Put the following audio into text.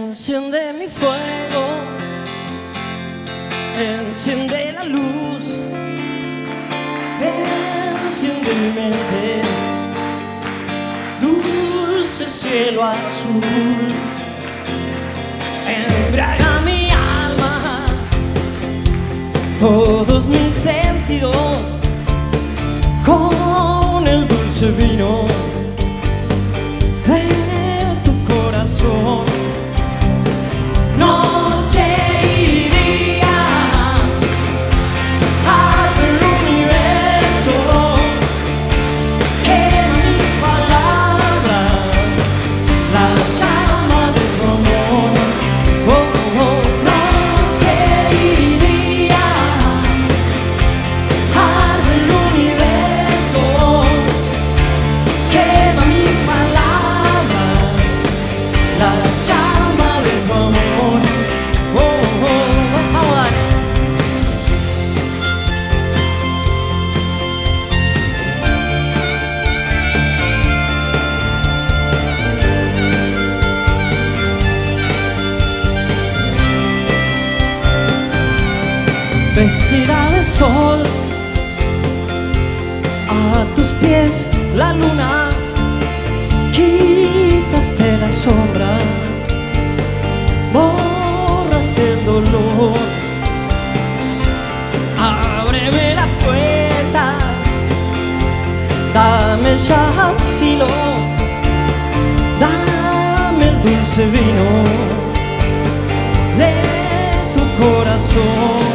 Enciende mi fuego, enciende la luz, enciende mi mente, dulce cielo azul, embriaga mi alma, todos mis sentidos con el dulce vino de tu corazón. Noche y día, arde el universo, quema mis palabras, la llama de tu amor. Oh, oh, noche y día, arde el universo, quema mis palabras, la llama de tu amor. Vestida de sol, a tus pies la luna, quitaste la sombra, borraste el dolor. Ábreme la puerta, dame ya asilo, dame el dulce vino de tu corazón.